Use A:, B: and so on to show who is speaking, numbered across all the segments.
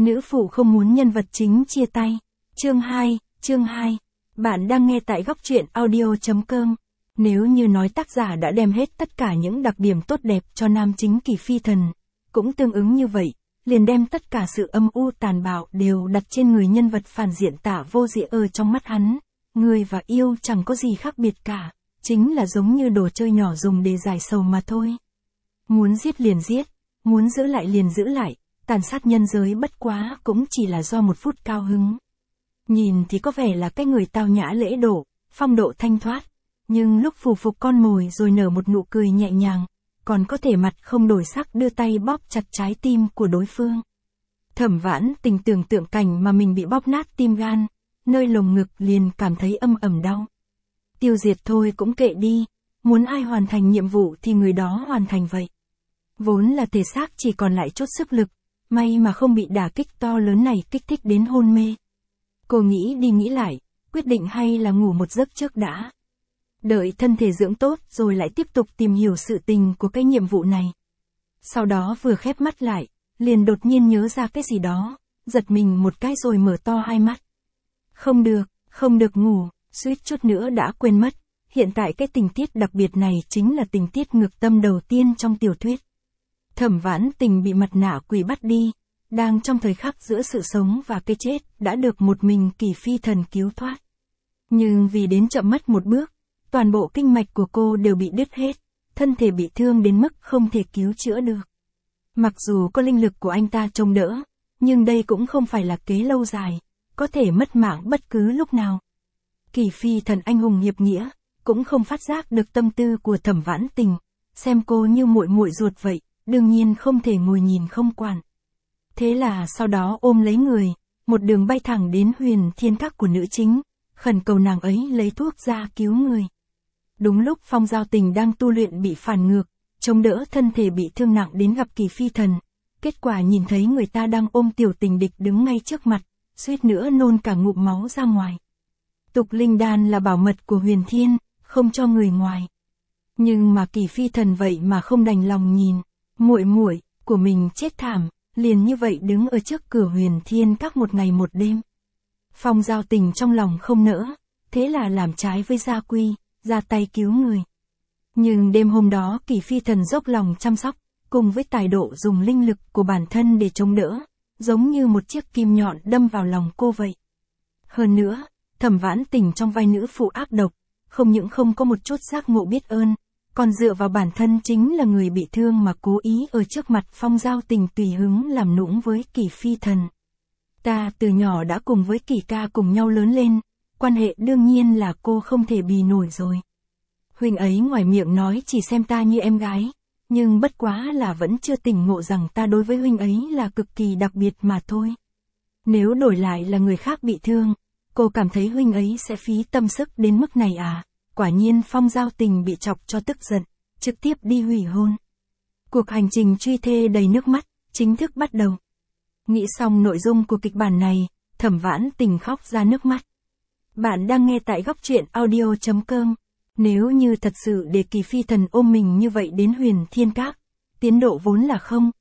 A: Nữ phụ không muốn nhân vật chính chia tay. Chương 2. Bạn đang nghe tại góc truyện audio.com. Nếu như nói tác giả đã đem hết tất cả những đặc điểm tốt đẹp cho nam chính Kỳ Phi Thần, cũng tương ứng như vậy, liền đem tất cả sự âm u tàn bạo đều đặt trên người nhân vật phản diện Tả Vô Dị ở trong mắt hắn. Người và yêu chẳng có gì khác biệt cả, chính là giống như đồ chơi nhỏ dùng để giải sầu mà thôi. Muốn giết liền giết, muốn giữ lại liền giữ lại, tàn sát nhân giới bất quá cũng chỉ là do một phút cao hứng. Nhìn thì có vẻ là cái người tao nhã lễ độ, phong độ thanh thoát, nhưng lúc phù phục con mồi rồi nở một nụ cười nhẹ nhàng, còn có thể mặt không đổi sắc đưa tay bóp chặt trái tim của đối phương. Thẩm Vãn Tình tưởng tượng cảnh mà mình bị bóp nát tim gan, nơi lồng ngực liền cảm thấy âm ầm đau. Tiêu diệt thôi cũng kệ đi, muốn ai hoàn thành nhiệm vụ thì người đó hoàn thành vậy. Vốn là thể xác chỉ còn lại chút sức lực, may mà không bị đả kích to lớn này kích thích đến hôn mê. Cô nghĩ đi nghĩ lại, quyết định hay là ngủ một giấc trước đã. Đợi thân thể dưỡng tốt rồi lại tiếp tục tìm hiểu sự tình của cái nhiệm vụ này. Sau đó vừa khép mắt lại, liền đột nhiên nhớ ra cái gì đó, giật mình một cái rồi mở to hai mắt. Không được ngủ, suýt chút nữa đã quên mất. Hiện tại cái tình tiết đặc biệt này chính là tình tiết ngược tâm đầu tiên trong tiểu thuyết. Thẩm Vãn Tình bị mặt nạ quỷ bắt đi, đang trong thời khắc giữa sự sống và cái chết, đã được một mình Kỳ Phi Thần cứu thoát. Nhưng vì đến chậm mất một bước, toàn bộ kinh mạch của cô đều bị đứt hết, thân thể bị thương đến mức không thể cứu chữa được. Mặc dù có linh lực của anh ta trông đỡ, nhưng đây cũng không phải là kế lâu dài, có thể mất mạng bất cứ lúc nào. Kỳ Phi Thần anh hùng hiệp nghĩa, cũng không phát giác được tâm tư của Thẩm Vãn Tình, xem cô như muội muội ruột vậy, đương nhiên không thể ngồi nhìn không quản. Thế là sau đó ôm lấy người, một đường bay thẳng đến Huyền Thiên Các của nữ chính, khẩn cầu nàng ấy lấy thuốc ra cứu người. Đúng lúc Phong Giao Tình đang tu luyện bị phản ngược, chống đỡ thân thể bị thương nặng đến gặp Kỳ Phi Thần, kết quả nhìn thấy người ta đang ôm tiểu tình địch đứng ngay trước mặt, suýt nữa nôn cả ngụm máu ra ngoài. Tục linh đan là bảo mật của Huyền Thiên, không cho người ngoài. Nhưng mà Kỳ Phi Thần vậy mà không đành lòng nhìn, muội muội của mình chết thảm, liền như vậy đứng ở trước cửa Huyền Thiên Các một ngày một đêm. Phong Giao Tình trong lòng không nỡ, thế là làm trái với gia quy, ra tay cứu người. Nhưng đêm hôm đó Kỳ Phi Thần dốc lòng chăm sóc, cùng với tài độ dùng linh lực của bản thân để chống đỡ, giống như một chiếc kim nhọn đâm vào lòng cô vậy. Hơn nữa, Thẩm Vãn Tình trong vai nữ phụ ác độc, không những không có một chút giác ngộ biết ơn, còn dựa vào bản thân chính là người bị thương mà cố ý ở trước mặt Phong Giao Tình tùy hứng làm nũng với Kỳ Phi Thần. Ta từ nhỏ đã cùng với Kỳ ca cùng nhau lớn lên, quan hệ đương nhiên là cô không thể bì nổi rồi. Huynh ấy ngoài miệng nói chỉ xem ta như em gái, nhưng bất quá là vẫn chưa tỉnh ngộ rằng ta đối với huynh ấy là cực kỳ đặc biệt mà thôi. Nếu đổi lại là người khác bị thương, cô cảm thấy huynh ấy sẽ phí tâm sức đến mức này à? Quả nhiên Phong Giao Tình bị chọc cho tức giận, trực tiếp đi hủy hôn. Cuộc hành trình truy thê đầy nước mắt, chính thức bắt đầu. Nghĩ xong nội dung của kịch bản này, Thẩm Vãn Tình khóc ra nước mắt. Bạn đang nghe tại góc truyện audio.com. Nếu như thật sự để Kỳ Phi Thần ôm mình như vậy đến Huyền Thiên Các, tiến độ vốn là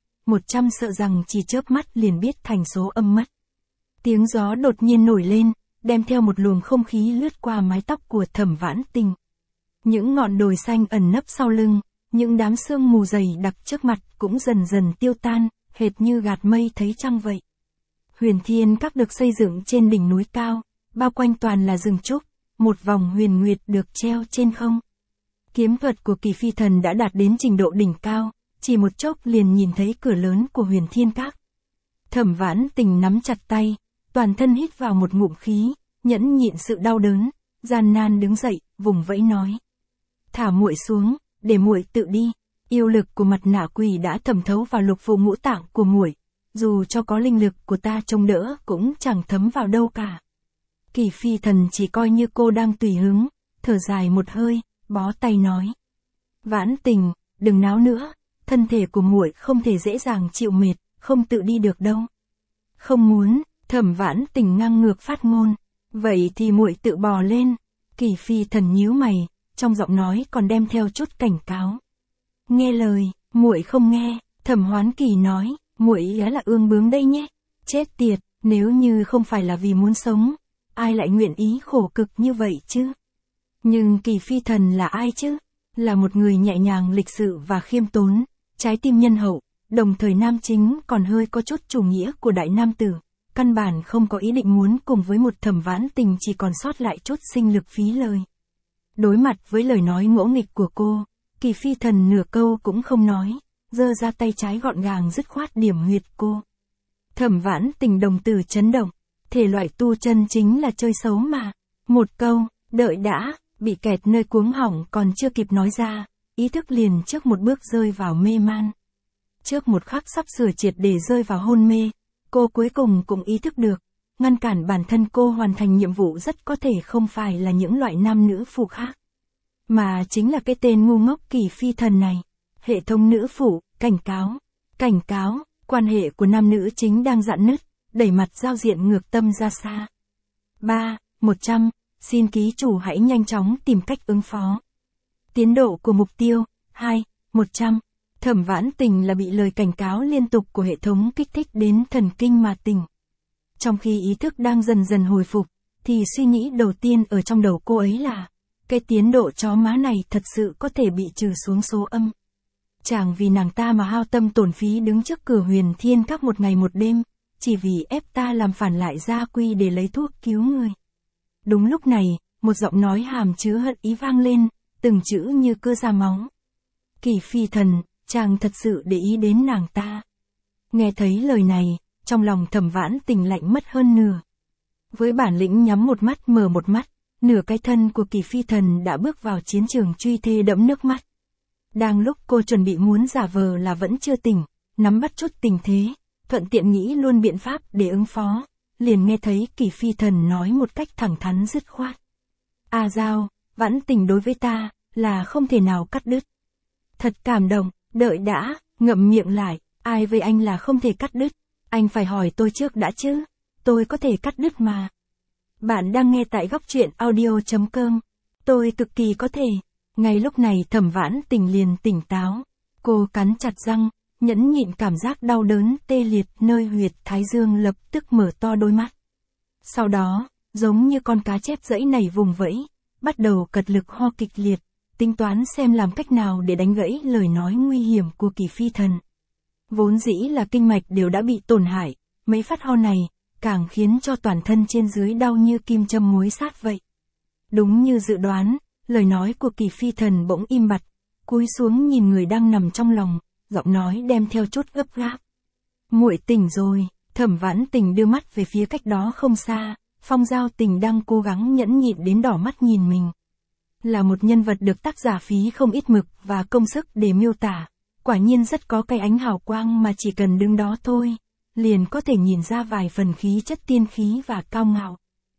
A: 100 sợ rằng chỉ chớp mắt liền biết thành số âm mất. Tiếng gió đột nhiên nổi lên, đem theo một luồng không khí lướt qua mái tóc của Thẩm Vãn Tình. Những ngọn đồi xanh ẩn nấp sau lưng, những đám sương mù dày đặc trước mặt cũng dần dần tiêu tan, hệt như gạt mây thấy trăng vậy. Huyền Thiên Các được xây dựng trên đỉnh núi cao, bao quanh toàn là rừng trúc, một vòng huyền nguyệt được treo trên không. Kiếm thuật của Kỳ Phi Thần đã đạt đến trình độ đỉnh cao, chỉ một chốc liền nhìn thấy cửa lớn của Huyền Thiên Các. Thẩm Vãn Tình nắm chặt tay, toàn thân hít vào một ngụm khí, nhẫn nhịn sự đau đớn, gian nan đứng dậy, vùng vẫy nói: "Thả muội xuống, để muội tự đi." Yêu lực của mặt nạ quỷ đã thẩm thấu vào lục phủ ngũ tạng của muội, dù cho có linh lực của ta chống đỡ cũng chẳng thấm vào đâu cả. Kỳ Phi Thần chỉ coi như cô đang tùy hứng, thở dài một hơi, bó tay nói: "Vãn Tình, đừng náo nữa, thân thể của muội không thể dễ dàng chịu mệt, không tự đi được đâu." "Không muốn." Thẩm Vãn Tình ngang ngược phát ngôn. "Vậy thì muội tự bò lên." Kỳ Phi Thần nhíu mày, trong giọng nói còn đem theo chút cảnh cáo. "Nghe lời." "Muội không nghe." Thẩm Hoán Kỳ nói, "Muội là ương bướng đây nhé." Chết tiệt, nếu như không phải là vì muốn sống, ai lại nguyện ý khổ cực như vậy chứ? Nhưng Kỳ Phi Thần là ai chứ? Là một người nhẹ nhàng lịch sự và khiêm tốn, trái tim nhân hậu, đồng thời nam chính còn hơi có chút chủ nghĩa của đại nam tử, căn bản không có ý định muốn cùng với một Thẩm Vãn Tình chỉ còn sót lại chút sinh lực phí lời. Đối mặt với lời nói ngỗ nghịch của cô, Kỳ Phi Thần nửa câu cũng không nói, giơ ra tay trái gọn gàng dứt khoát điểm huyệt cô. Thẩm Vãn Tình đồng tử chấn động, thể loại tu chân chính là chơi xấu mà. Một câu, đợi đã, bị kẹt nơi cuống họng còn chưa kịp nói ra, ý thức liền trước một bước rơi vào mê man. Trước một khắc sắp sửa triệt để rơi vào hôn mê, cô cuối cùng cũng ý thức được, ngăn cản bản thân cô hoàn thành nhiệm vụ rất có thể không phải là những loại nam nữ phụ khác, mà chính là cái tên ngu ngốc Kỳ Phi Thần này. Hệ thống nữ phụ, cảnh cáo, quan hệ của nam nữ chính đang rạn nứt, đẩy mặt giao diện ngược tâm ra xa. 100, xin ký chủ hãy nhanh chóng tìm cách ứng phó. Tiến độ của mục tiêu, 100. Thẩm Vãn Tình là bị lời cảnh cáo liên tục của hệ thống kích thích đến thần kinh mà tỉnh. Trong khi ý thức đang dần dần hồi phục, thì suy nghĩ đầu tiên ở trong đầu cô ấy là, cái tiến độ chó má này thật sự có thể bị trừ xuống số âm. Chẳng vì nàng ta mà hao tâm tổn phí đứng trước cửa Huyền Thiên Các một ngày một đêm, chỉ vì ép ta làm phản lại gia quy để lấy thuốc cứu người. Đúng lúc này, một giọng nói hàm chứa hận ý vang lên, từng chữ như cưa ra máu. Kỳ Phi Thần, chàng thật sự để ý đến nàng ta. Nghe thấy lời này, trong lòng Thẩm Vãn Tình lạnh mất hơn nửa. Với bản lĩnh nhắm một mắt mở một mắt, nửa cái thân của Kỳ Phi Thần đã bước vào chiến trường truy thê đẫm nước mắt. Đang lúc cô chuẩn bị muốn giả vờ là vẫn chưa tỉnh, nắm bắt chút tình thế, thuận tiện nghĩ luôn biện pháp để ứng phó, liền nghe thấy Kỳ Phi Thần nói một cách thẳng thắn dứt khoát. Giao, Vãn Tình đối với ta, là không thể nào cắt đứt. Thật cảm động, đợi đã, ngậm miệng lại, ai với anh là không thể cắt đứt, anh phải hỏi tôi trước đã chứ, tôi có thể cắt đứt mà. Bạn đang nghe tại góc truyện audio.com, tôi cực kỳ có thể. Ngay lúc này Thẩm Vãn Tình liền tỉnh táo, cô cắn chặt răng, nhẫn nhịn cảm giác đau đớn tê liệt nơi huyệt thái dương, lập tức mở to đôi mắt. Sau đó, giống như con cá chép dẫy nảy vùng vẫy, bắt đầu cật lực ho kịch liệt, tính toán xem làm cách nào để đánh gãy lời nói nguy hiểm của Kỳ Phi Thần. Vốn dĩ là kinh mạch đều đã bị tổn hại, mấy phát ho này, càng khiến cho toàn thân trên dưới đau như kim châm muối sát vậy. Đúng như dự đoán, lời nói của Kỳ Phi Thần bỗng im bặt, cúi xuống nhìn người đang nằm trong lòng, giọng nói đem theo chút gấp gáp. Muội tỉnh rồi. Thẩm Vãn Tình đưa mắt về phía cách đó không xa, Phong Giao Tình đang cố gắng nhẫn nhịn đến đỏ mắt nhìn mình. Là một nhân vật được tác giả phí không ít mực và công sức để miêu tả, quả nhiên rất có cái ánh hào quang mà chỉ cần đứng đó thôi, liền có thể nhìn ra vài phần khí chất tiên khí và cao ngạo.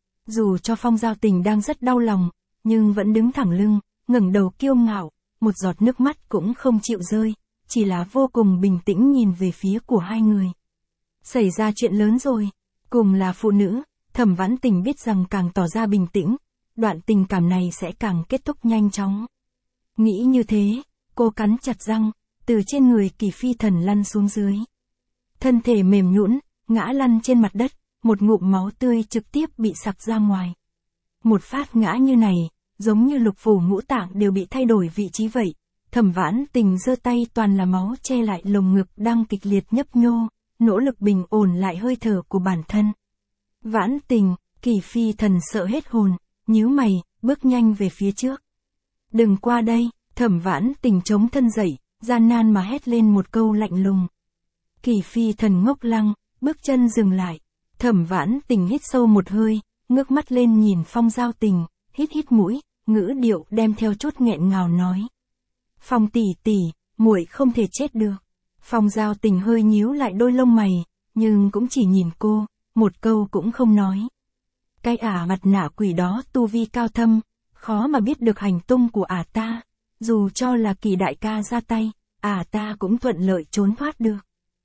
A: Dù cho Phong Giao Tình đang rất đau lòng, nhưng vẫn đứng thẳng lưng, ngẩng đầu kiêu ngạo, một giọt nước mắt cũng không chịu rơi, chỉ là vô cùng bình tĩnh nhìn về phía của hai người. Xảy ra chuyện lớn rồi, cùng là phụ nữ, Thẩm Vãn Tình biết rằng càng tỏ ra bình tĩnh, đoạn tình cảm này sẽ càng kết thúc nhanh chóng. Nghĩ như thế, cô cắn chặt răng, từ trên người Kỳ Phi Thần lăn xuống dưới. Thân thể mềm nhũn, ngã lăn trên mặt đất, một ngụm máu tươi trực tiếp bị sặc ra ngoài. Một phát ngã như này, giống như lục phủ ngũ tạng đều bị thay đổi vị trí vậy. Thẩm Vãn Tình giơ tay toàn là máu che lại lồng ngực đang kịch liệt nhấp nhô, nỗ lực bình ổn lại hơi thở của bản thân. Vãn Tình, Kỳ Phi Thần sợ hết hồn, nhíu mày, bước nhanh về phía trước. Đừng qua đây, Thẩm Vãn Tình chống thân dậy, gian nan mà hét lên một câu lạnh lùng. Kỳ Phi Thần ngốc lăng, bước chân dừng lại. Thẩm Vãn Tình hít sâu một hơi, ngước mắt lên nhìn Phong Giao Tình, hít hít mũi, ngữ điệu đem theo chút nghẹn ngào nói. Phong tỷ tỷ, muội không thể chết được. Phong Giao Tình hơi nhíu lại đôi lông mày, nhưng cũng chỉ nhìn cô, một câu cũng không nói. Cái mặt nạ quỷ đó tu vi cao thâm, khó mà biết được hành tung của ta, dù cho là Kỳ đại ca ra tay, ta cũng thuận lợi trốn thoát được.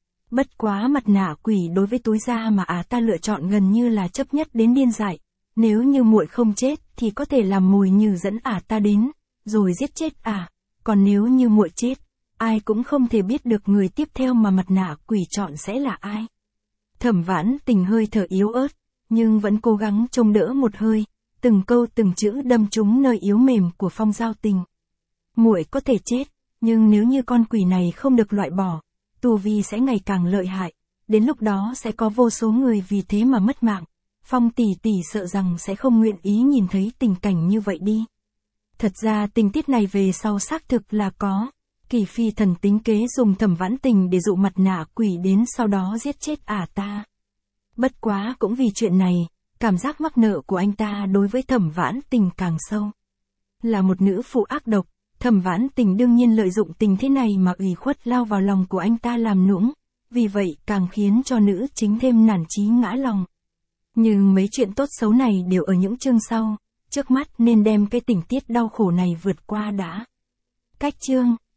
A: Bất quá mặt nạ quỷ đối với túi da mà ta lựa chọn gần như là chấp nhất đến điên dại, nếu như muội không chết thì có thể làm mồi nhử dẫn ta đến, rồi giết chết còn nếu như muội chết, ai cũng không thể biết được người tiếp theo mà mặt nạ quỷ chọn sẽ là ai. Thẩm Vãn Tình hơi thở yếu ớt, nhưng vẫn cố gắng trông đỡ một hơi, từng câu từng chữ đâm trúng nơi yếu mềm của Phong Giao Tình. Muội có thể chết, nhưng nếu như con quỷ này không được loại bỏ, tu vi sẽ ngày càng lợi hại, đến lúc đó sẽ có vô số người vì thế mà mất mạng. Phong tỷ tỷ sợ rằng sẽ không nguyện ý nhìn thấy tình cảnh như vậy đi. Thật ra tình tiết này về sau xác thực là có. Kỳ Phi thần tính kế dùng Thẩm Vãn Tình để dụ mặt nạ quỷ đến sau đó giết chết ta. Bất quá cũng vì chuyện này, cảm giác mắc nợ của anh ta đối với Thẩm Vãn Tình càng sâu. Là một nữ phụ ác độc, Thẩm Vãn Tình đương nhiên lợi dụng tình thế này mà ủy khuất lao vào lòng của anh ta làm nũng, vì vậy càng khiến cho nữ chính thêm nản chí ngã lòng. Nhưng mấy chuyện tốt xấu này đều ở những chương sau, trước mắt nên đem cái tình tiết đau khổ này vượt qua đã. Cách chương